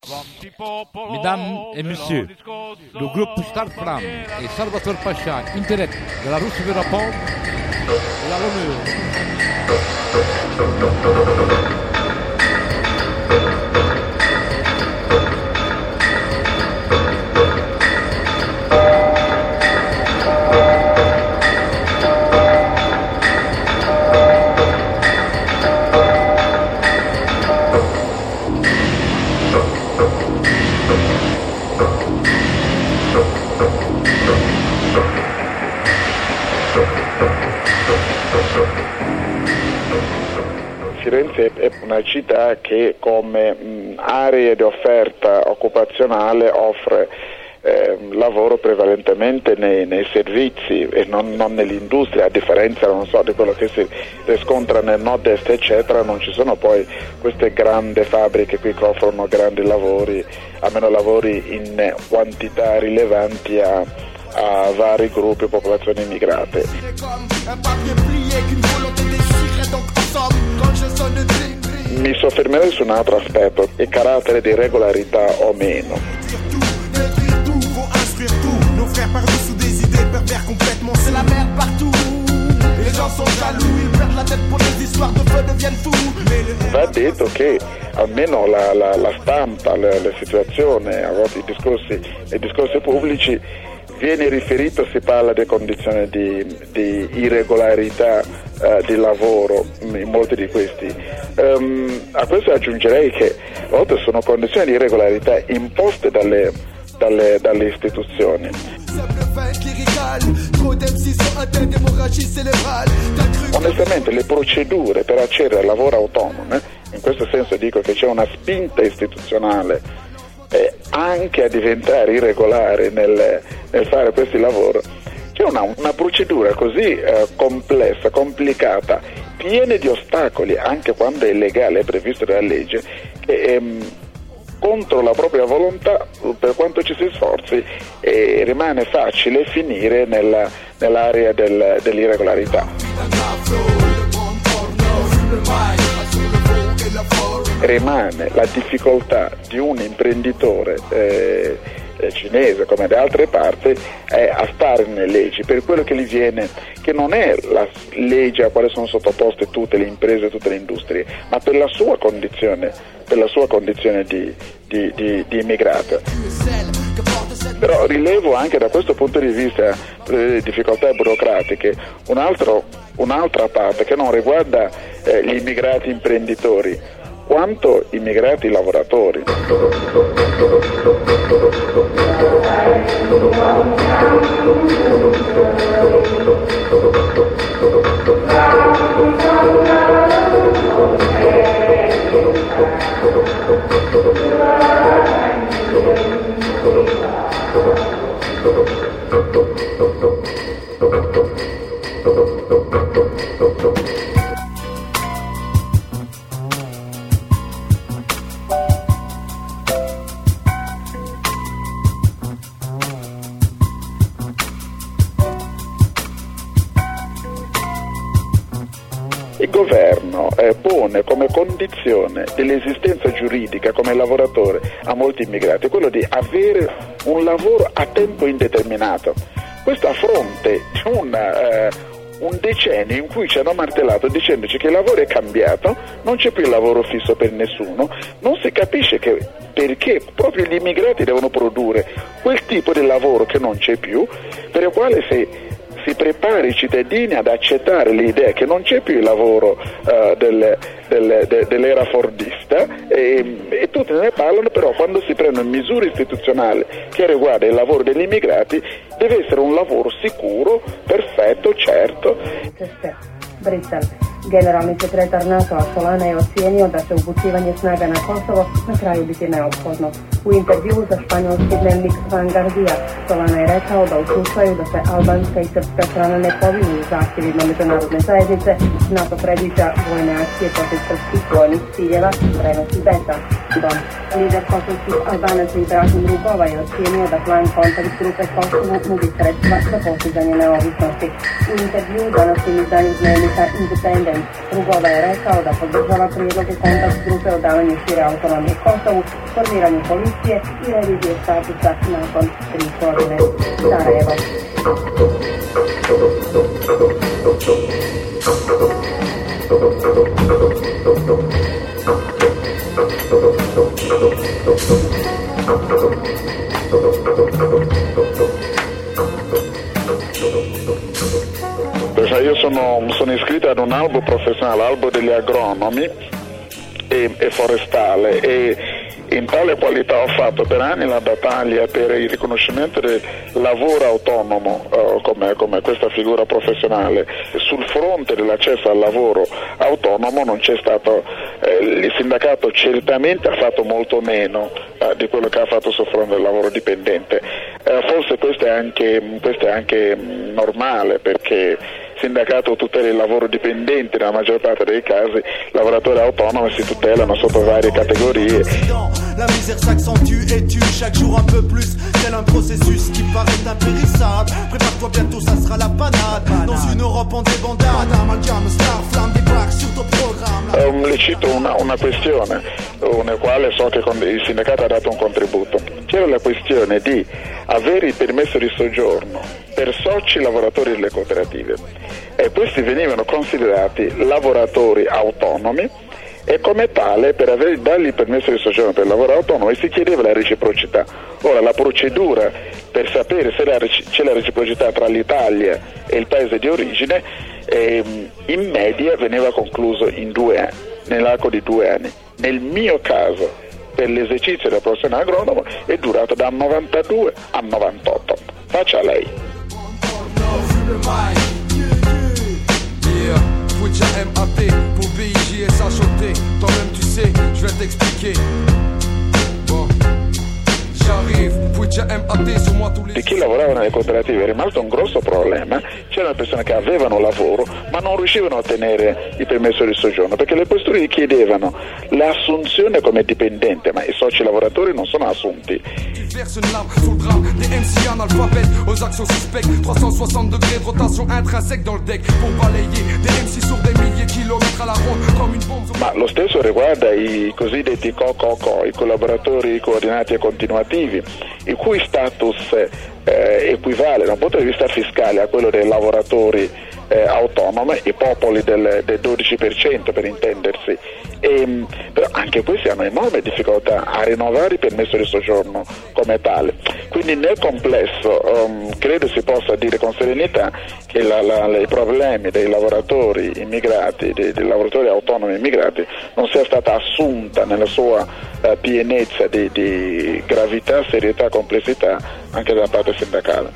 Mesdames et messieurs, le groupe Star Flamme et Salvatore Pascia, in direct de la Russie Europol, et à l'honneur. Firenze è una città che come aree di offerta occupazionale offre lavoro prevalentemente nei servizi e non nell'industria, a differenza di quello che si riscontra nel nord-est eccetera. Non ci sono poi queste grandi fabbriche qui che offrono grandi lavori, almeno lavori in quantità rilevanti a vari gruppi, popolazioni immigrate. Mi soffermerei su un altro aspetto, il carattere di regolarità o meno. Va detto che almeno la stampa, la situazione, a volte i discorsi pubblici, viene riferito, si parla di condizioni di irregolarità di lavoro in molti di questi. A questo aggiungerei che a volte sono condizioni di irregolarità imposte dalle istituzioni. Onestamente le procedure per accedere al lavoro autonomo, in questo senso dico che c'è una spinta istituzionale anche a diventare irregolari nel fare questi lavori. C'è una procedura così complessa, complicata, piena di ostacoli, anche quando è legale, è previsto dalla legge, che contro la propria volontà, per quanto ci si sforzi, rimane facile finire nell'area dell'irregolarità. Rimane la difficoltà di un imprenditore cinese come da altre parti a stare nelle leggi per quello che gli viene, che non è la legge a quale sono sottoposte tutte le imprese, tutte le industrie, ma per la sua condizione di immigrato. Però rilevo anche da questo punto di vista le difficoltà burocratiche un'altra parte che non riguarda gli immigrati imprenditori quanto immigrati lavoratori. Il governo pone come condizione dell'esistenza giuridica come lavoratore a molti immigrati quello di avere un lavoro a tempo indeterminato. Questo a fronte di un decennio in cui ci hanno martellato dicendoci che il lavoro è cambiato, non c'è più il lavoro fisso per nessuno, non si capisce perché proprio gli immigrati devono produrre quel tipo di lavoro che non c'è più, per il quale si prepara i cittadini ad accettare l'idea che non c'è più il lavoro dell'era fordista e tutti ne parlano, però quando si prendono misure istituzionali che riguardano il lavoro degli immigrati deve essere un lavoro sicuro, perfetto, certo. Brisel. Generalni sekretar NATO-a Solana je ocijenio da će upućivanje snaga na Kosovo na kraju biti neophodno. U intervjuu za španjolski dnevnik Vanguardia Solana je rekao da u slučaju da se albanska i srpska strana ne povinuju zahtjevima međunarodne zajednice, NATO predviđa vojne akcije protiv srpskih vojnih ciljeva, prenosi Beta. Lider kosovskih Albanaca Ibrahim Rugova je ocijenio da plan kontakt grupe Kosovo nudi sredstva za postizanje neovisnosti. U intervju današnjem izdanju dnevnika Independent Rugova je rekao da podržava prijedloge kontakt grupe o davanju šire autonomije Kosovu, formiranju policije i revizije statusa nakon 3 godine. Sarajevo. Io sono iscritto ad un albo professionale, albo degli agronomi e forestale, e in tale qualità ho fatto per anni la battaglia per il riconoscimento del lavoro autonomo come questa figura professionale. Sul fronte dell'accesso al lavoro autonomo non c'è stato, il sindacato certamente ha fatto molto meno di quello che ha fatto sul fronte del lavoro dipendente. Forse questo è anche normale, perché il sindacato tutela il lavoro dipendente, nella maggior parte dei casi i lavoratori autonomi si tutelano sotto varie categorie. La misère s'accentue et tue chaque jour un peu plus, tel un processus qui paraît impérissable. Prépare-toi, bientôt ça sera la panade dans une Europe en débandade. Amalgame, star, flamme, débarque sur ton programme. Le cito una questione nel quale so che il sindacato ha dato un contributo. C'era la questione di avere il permesso di soggiorno per soci lavoratori delle cooperative, e questi venivano considerati lavoratori autonomi, e come tale per dargli il permesso di soggiorno per lavoro autonomo si chiedeva la reciprocità. Ora la procedura per sapere se c'è la reciprocità tra l'Italia e il paese di origine in media veniva concluso in 2 anni, nell'arco di 2 anni. Nel mio caso, per l'esercizio della professione agronomo, è durato da 92 a 98. Faccia lei. Déjà MAT pour BIJ et s'acheter. Toi-même tu sais, je vais t'expliquer. Bon, j'arrive, puis già MAT su moi tous les. Di chi lavorava nelle cooperative è rimasto un grosso problema. C'erano persone che avevano lavoro ma non riuscivano a ottenere il permesso di soggiorno, perché le questure gli chiedevano l'assunzione come dipendente, ma i soci lavoratori non sono assunti. Verse une lame sous le drame des MC analphabètes aux actions suspectes. 360 degrés de rotation intrinsèque dans le deck pour balayer des MC sur des milliers de kilomètres à la ronde comme une bombe. Ma lo stesso riguarda i cosiddetti COCOCO, i collaboratori coordinati e continuativi, il cui status equivale da un punto di vista fiscale a quello dei lavoratori autonomi, i popoli del 12% per intendersi, però anche questi hanno enorme difficoltà a rinnovare il permesso di soggiorno come tale. Quindi nel complesso credo si possa dire con serenità che i problemi dei lavoratori immigrati, dei lavoratori autonomi immigrati, non sia stata assunta nella sua pienezza di gravità, serietà, complessità anche da parte sindacale.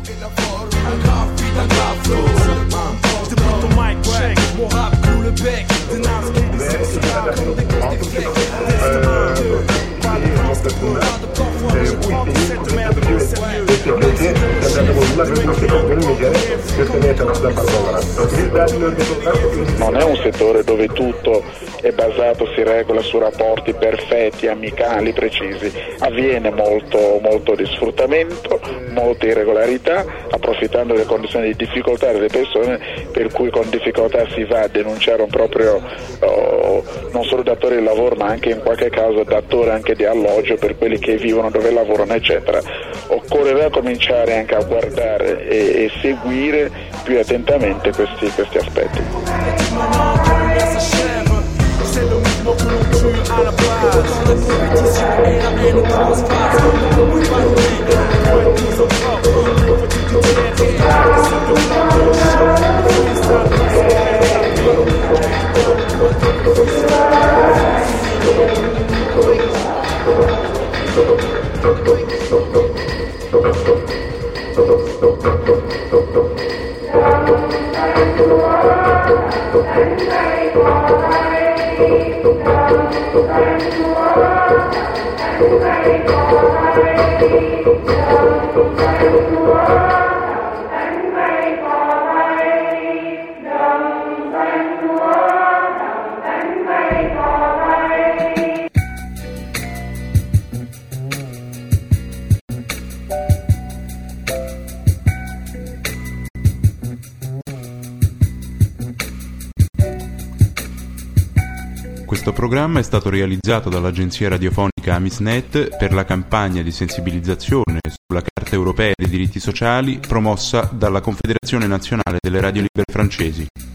Non è un settore dove tutto è basato, si regola su rapporti perfetti, amicali, precisi. Avviene molto di sfruttamento, molte irregolarità, approfittando delle condizioni di difficoltà delle persone, per cui con difficoltà si va a denunciare un proprio non solo datore di lavoro ma anche in qualche caso datore anche di alloggio per quelli che vivono dove lavorano, eccetera. Occorrerà cominciare anche a guardare e seguire più attentamente questi aspetti. C'est le mouvement que l'on tue à la base. La compétition et la haine transpasse. Oui, pas de ligue, ouais, nous autres. Questo programma è stato realizzato dall'agenzia radiofonica Amisnet per la campagna di sensibilizzazione sulla Carta Europea dei Diritti Sociali promossa dalla Confederazione Nazionale delle Radio Libere Francesi.